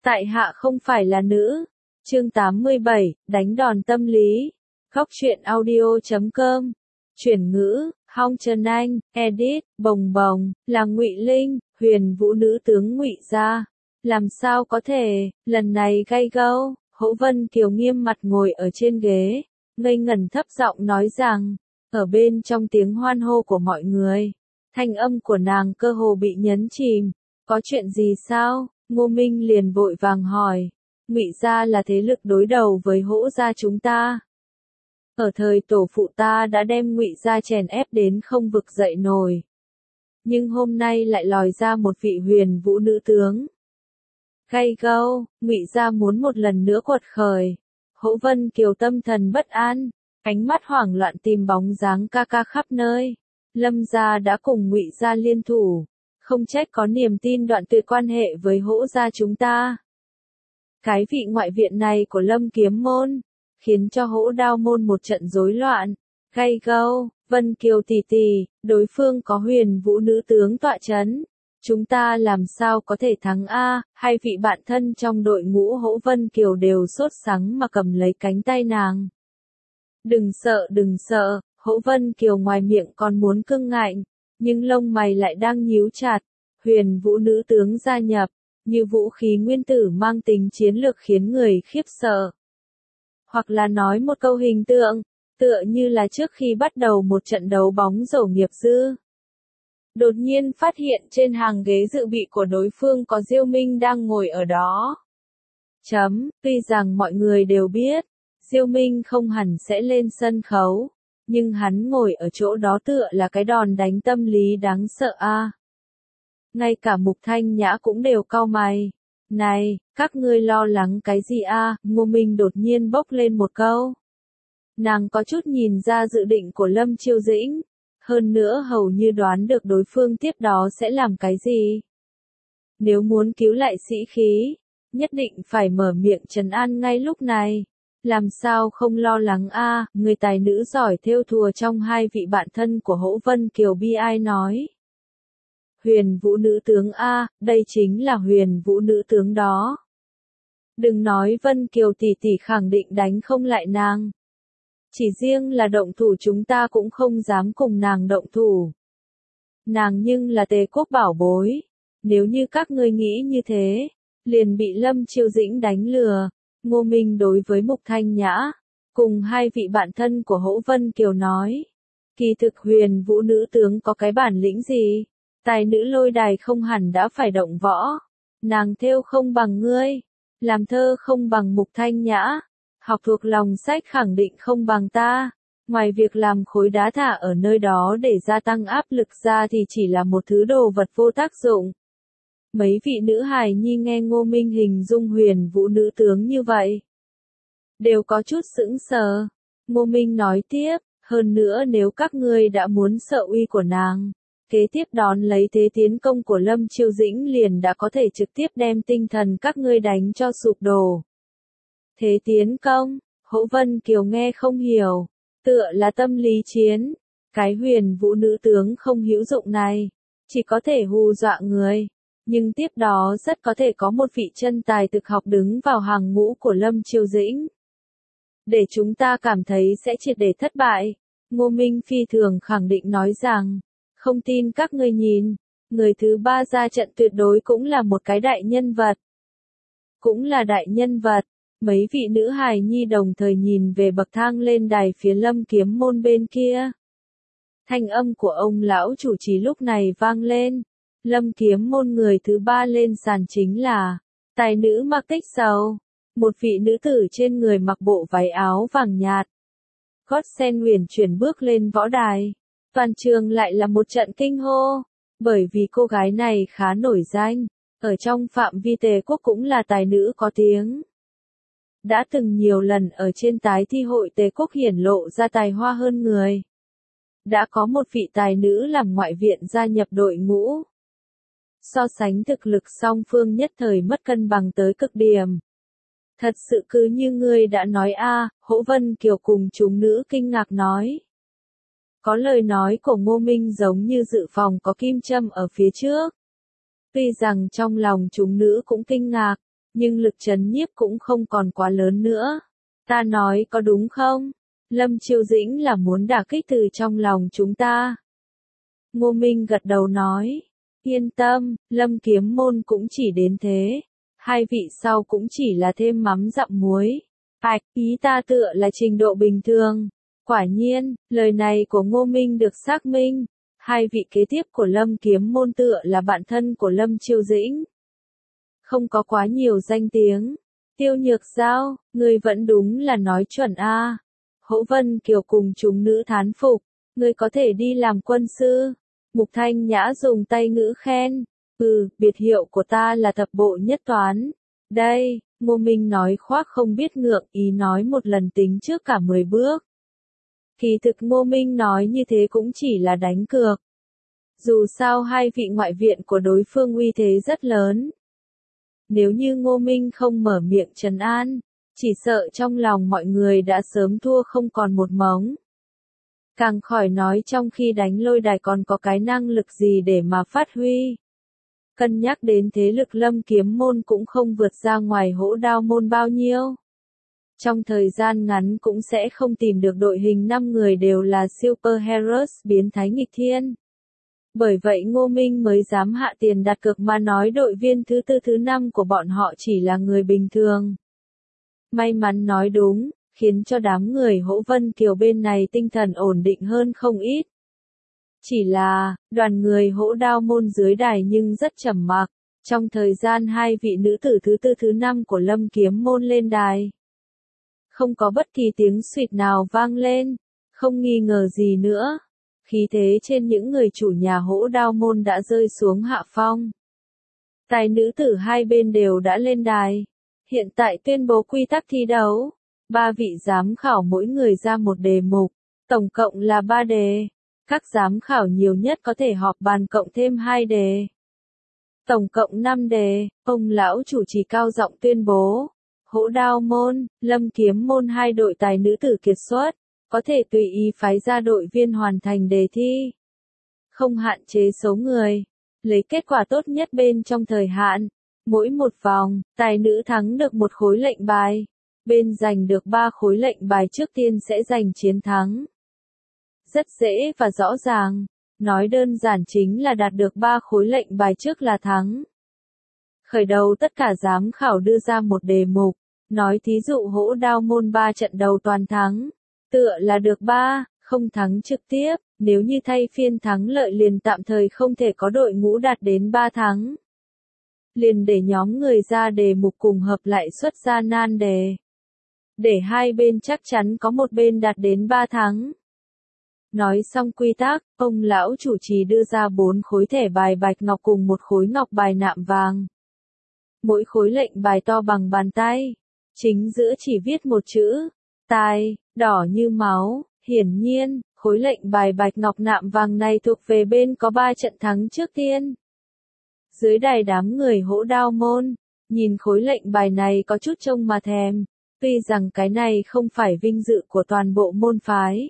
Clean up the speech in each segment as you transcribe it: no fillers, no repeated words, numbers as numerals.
Tại hạ không phải là nữ. Chương 87, đánh đòn tâm lý. Góc truyện audio.com. Chuyển ngữ, Hong Trần Anh, edit, Bồng Bồng, là Ngụy Linh, Huyền Vũ nữ tướng Ngụy gia. Làm sao có thể, lần này gay go, Hỗ Vân Kiều nghiêm mặt ngồi ở trên ghế, ngây ngẩn thấp giọng nói rằng, ở bên trong tiếng hoan hô của mọi người, thanh âm của nàng cơ hồ bị nhấn chìm. Có chuyện gì sao? Ngô Minh liền vội vàng hỏi. Ngụy gia là thế lực đối đầu với Hỗ gia chúng ta. Ở thời tổ phụ ta đã đem Ngụy gia chèn ép đến không vực dậy nổi. Nhưng hôm nay lại lòi ra một vị Huyền Vũ nữ tướng. Gay go, Ngụy gia muốn một lần nữa quật khởi. Hỗ Vân Kiều tâm thần bất an, ánh mắt hoảng loạn tìm bóng dáng ca ca khắp nơi. Lâm gia đã cùng Ngụy gia liên thủ, không trách có niềm tin đoạn tuyệt quan hệ với Hỗ gia chúng ta. Cái vị ngoại viện này của Lâm Kiếm môn, khiến cho Hỗ Đao môn một trận rối loạn. Gay go, Vân Kiều tỷ tỷ, đối phương có Huyền Vũ nữ tướng tọa chấn. Chúng ta làm sao có thể thắng a? Hai vị bạn thân trong đội ngũ Hỗ Vân Kiều đều sốt sắng mà cầm lấy cánh tay nàng. Đừng sợ, Hỗ Vân Kiều ngoài miệng còn muốn cưng ngạnh, nhưng lông mày lại đang nhíu chặt. Huyền Vũ nữ tướng gia nhập, như vũ khí nguyên tử mang tính chiến lược khiến người khiếp sợ. Hoặc là nói một câu hình tượng, tựa như là trước khi bắt đầu một trận đấu bóng rổ nghiệp dư. Đột nhiên phát hiện trên hàng ghế dự bị của đối phương có Diêu Minh đang ngồi ở đó. Tuy rằng mọi người đều biết, Diêu Minh không hẳn sẽ lên sân khấu, nhưng hắn ngồi ở chỗ đó tựa là cái đòn đánh tâm lý đáng sợ a. Ngay cả Mục Thanh Nhã cũng đều cau mày. Này, các ngươi lo lắng cái gì a? Ngô Minh đột nhiên bốc lên một câu. Nàng có chút nhìn ra dự định của Lâm Chiêu Dĩnh, hơn nữa hầu như đoán được đối phương tiếp đó sẽ làm cái gì. Nếu muốn cứu lại sĩ khí, nhất định phải mở miệng trấn an ngay lúc này. Làm sao không lo lắng a? Người tài nữ giỏi thêu thùa trong hai vị bạn thân của Hỗ Vân Kiều bi ai nói. Huyền Vũ nữ tướng a, đây chính là Huyền Vũ nữ tướng đó. Đừng nói Vân Kiều tỷ tỷ khẳng định đánh không lại nàng. Chỉ riêng là động thủ chúng ta cũng không dám cùng nàng động thủ. Nàng nhưng là Tề quốc bảo bối. Nếu như các ngươi nghĩ như thế, liền bị Lâm Chiêu Dĩnh đánh lừa. Ngô Minh đối với Mục Thanh Nhã, cùng hai vị bạn thân của Hỗ Vân Kiều nói. Kỳ thực Huyền Vũ nữ tướng có cái bản lĩnh gì? Tài nữ lôi đài không hẳn đã phải động võ. Nàng thêu không bằng ngươi, làm thơ không bằng Mục Thanh Nhã, học thuộc lòng sách khẳng định không bằng ta. Ngoài việc làm khối đá thả ở nơi đó để gia tăng áp lực ra thì chỉ là một thứ đồ vật vô tác dụng. Mấy vị nữ hài nhi nghe Ngô Minh hình dung Huyền Vũ nữ tướng như vậy, đều có chút sững sờ. Ngô Minh nói tiếp, hơn nữa nếu các ngươi đã muốn sợ uy của nàng, kế tiếp đón lấy thế tiến công của Lâm Chiêu Dĩnh liền đã có thể trực tiếp đem tinh thần các ngươi đánh cho sụp đổ. Thế tiến công, Hỗ Vân Kiều nghe không hiểu, tựa là tâm lý chiến. Cái Huyền Vũ nữ tướng không hữu dụng này, chỉ có thể hù dọa người. Nhưng tiếp đó rất có thể có một vị chân tài thực học đứng vào hàng ngũ của Lâm Chiêu Dĩnh. Để chúng ta cảm thấy sẽ triệt để thất bại. Ngô Minh phi thường khẳng định nói rằng, không tin các ngươi nhìn, người thứ ba ra trận tuyệt đối cũng là một cái đại nhân vật. Cũng là đại nhân vật. Mấy vị nữ hài nhi đồng thời nhìn về bậc thang lên đài phía Lâm Kiếm môn bên kia. Thanh âm của ông lão chủ trì lúc này vang lên. Lâm Kiếm môn người thứ ba lên sàn chính là tài nữ Mạc Tích Sầu, một vị nữ tử trên người mặc bộ váy áo vàng nhạt. Gót sen huyền chuyển bước lên võ đài. Toàn trường lại là một trận kinh hô, bởi vì cô gái này khá nổi danh, ở trong phạm vi Tề quốc cũng là tài nữ có tiếng. Đã từng nhiều lần ở trên tái thi hội Tề quốc hiển lộ ra tài hoa hơn người. Đã có một vị tài nữ làm ngoại viện gia nhập đội ngũ. So sánh thực lực song phương nhất thời mất cân bằng tới cực điểm. Thật sự cứ như ngươi đã nói a, Hỗ Vân Kiều cùng chúng nữ kinh ngạc nói. Có lời nói của Ngô Minh giống như dự phòng có kim châm ở phía trước. Tuy rằng trong lòng chúng nữ cũng kinh ngạc, nhưng lực trấn nhiếp cũng không còn quá lớn nữa. Ta nói có đúng không? Lâm Chiêu Dĩnh là muốn đả kích từ trong lòng chúng ta. Ngô Minh gật đầu nói, yên tâm, Lâm Kiếm Môn cũng chỉ đến thế. Hai vị sau cũng chỉ là thêm mắm dặm muối. Ý ta tựa là trình độ bình thường. Quả nhiên, lời này của Ngô Minh được xác minh. Hai vị kế tiếp của Lâm Kiếm Môn tựa là bạn thân của Lâm Chiêu Dĩnh. Không có quá nhiều danh tiếng. Tiêu Nhược Giao, ngươi vẫn đúng là nói chuẩn a. Hỗ Vân Kiều cùng chúng nữ thán phục, ngươi có thể đi làm quân sư. Mục Thanh Nhã dùng tay ngữ khen, biệt hiệu của ta là thập bộ nhất toán. Đây, Ngô Minh nói khoác không biết ngượng, ý nói một lần tính trước cả 10 bước. Kỳ thực Ngô Minh nói như thế cũng chỉ là đánh cược. Dù sao hai vị ngoại viện của đối phương uy thế rất lớn. Nếu như Ngô Minh không mở miệng trấn an, chỉ sợ trong lòng mọi người đã sớm thua không còn một mống. Càng khỏi nói trong khi đánh lôi đài còn có cái năng lực gì để mà phát huy. Cân nhắc đến thế lực Lâm Kiếm Môn cũng không vượt ra ngoài Hỗ Đao Môn bao nhiêu. Trong thời gian ngắn cũng sẽ không tìm được đội hình 5 người đều là Super Heroes biến thái nghịch thiên. Bởi vậy Ngô Minh mới dám hạ tiền đặt cược mà nói đội viên thứ 4 thứ 5 của bọn họ chỉ là người bình thường. May mắn nói đúng, khiến cho đám người Hỗ Vân Kiều bên này tinh thần ổn định hơn không ít. Chỉ là, đoàn người Hỗ Đao Môn dưới đài nhưng rất trầm mặc, trong thời gian hai vị nữ tử thứ 4 thứ 5 của Lâm Kiếm Môn lên đài. Không có bất kỳ tiếng suýt nào vang lên, không nghi ngờ gì nữa. Khí thế trên những người chủ nhà Hỗ Đao Môn đã rơi xuống hạ phong. Tài nữ tử hai bên đều đã lên đài. Hiện tại tuyên bố quy tắc thi đấu. 3 vị giám khảo mỗi người ra một đề mục, tổng cộng là 3 đề. Các giám khảo nhiều nhất có thể họp bàn cộng thêm 2 đề. Tổng cộng 5 đề, ông lão chủ trì cao giọng tuyên bố. Hỗ Đao Môn, Lâm Kiếm Môn hai đội tài nữ tử kiệt xuất, có thể tùy ý phái ra đội viên hoàn thành đề thi. Không hạn chế số người, lấy kết quả tốt nhất bên trong thời hạn. Mỗi một vòng, tài nữ thắng được một khối lệnh bài. Bên giành được 3 khối lệnh bài trước tiên sẽ giành chiến thắng. Rất dễ và rõ ràng, nói đơn giản chính là đạt được 3 khối lệnh bài trước là thắng. Khởi đầu tất cả giám khảo đưa ra một đề mục, nói thí dụ Hỗ Đao Môn 3 trận đầu toàn thắng, tựa là được 3, không thắng trực tiếp, nếu như thay phiên thắng lợi liền tạm thời không thể có đội ngũ đạt đến 3 thắng. Liền để nhóm người ra đề mục cùng hợp lại xuất ra nan đề. Để hai bên chắc chắn có một bên đạt đến 3 thắng. Nói xong quy tắc, ông lão chủ trì đưa ra 4 khối thẻ bài bạch ngọc cùng một khối ngọc bài nạm vàng. Mỗi khối lệnh bài to bằng bàn tay, chính giữa chỉ viết một chữ, tài, đỏ như máu. Hiển nhiên, khối lệnh bài bạch ngọc nạm vàng này thuộc về bên có 3 trận thắng trước tiên. Dưới đài đám người Hỗ Đao Môn, nhìn khối lệnh bài này có chút trông mà thèm, tuy rằng cái này không phải vinh dự của toàn bộ môn phái.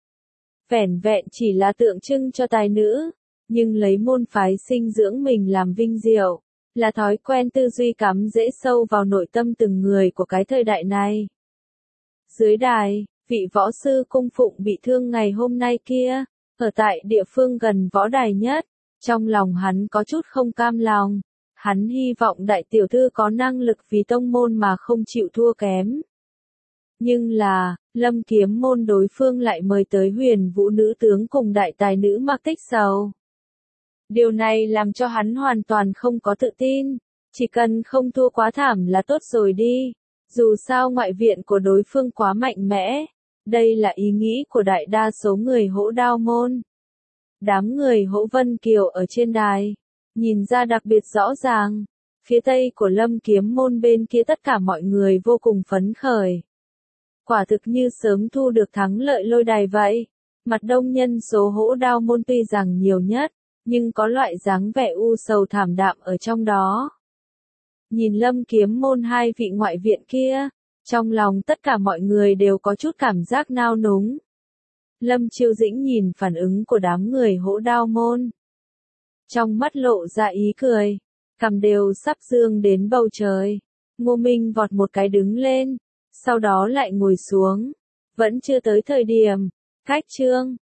Vẻn vẹn chỉ là tượng trưng cho tài nữ, nhưng lấy môn phái sinh dưỡng mình làm vinh diệu, là thói quen tư duy cắm rễ sâu vào nội tâm từng người của cái thời đại này. Dưới đài, vị võ sư cung phụng bị thương ngày hôm nay kia, ở tại địa phương gần võ đài nhất, trong lòng hắn có chút không cam lòng, hắn hy vọng đại tiểu thư có năng lực vì tông môn mà không chịu thua kém. Nhưng là, Lâm Kiếm Môn đối phương lại mời tới Huyền Vũ nữ tướng cùng đại tài nữ Mạc Tích Sầu. Điều này làm cho hắn hoàn toàn không có tự tin, chỉ cần không thua quá thảm là tốt rồi đi, dù sao ngoại viện của đối phương quá mạnh mẽ, đây là ý nghĩ của đại đa số người Hỗ Đao Môn. Đám người Hỗ Vân Kiều ở trên đài, nhìn ra đặc biệt rõ ràng, phía tây của Lâm Kiếm Môn bên kia tất cả mọi người vô cùng phấn khởi. Quả thực như sớm thu được thắng lợi lôi đài vậy. Mặt đông nhân số Hỗ Đao Môn tuy rằng nhiều nhất, nhưng có loại dáng vẻ u sầu thảm đạm ở trong đó. Nhìn Lâm Kiếm Môn hai vị ngoại viện kia, trong lòng tất cả mọi người đều có chút cảm giác nao núng. Lâm Chiêu Dĩnh nhìn phản ứng của đám người Hỗ Đao Môn. Trong mắt lộ ra ý cười, cằm đều sắp dương đến bầu trời. Ngô Minh vọt một cái đứng lên, sau đó lại ngồi xuống. Vẫn chưa tới thời điểm. Khách Trương,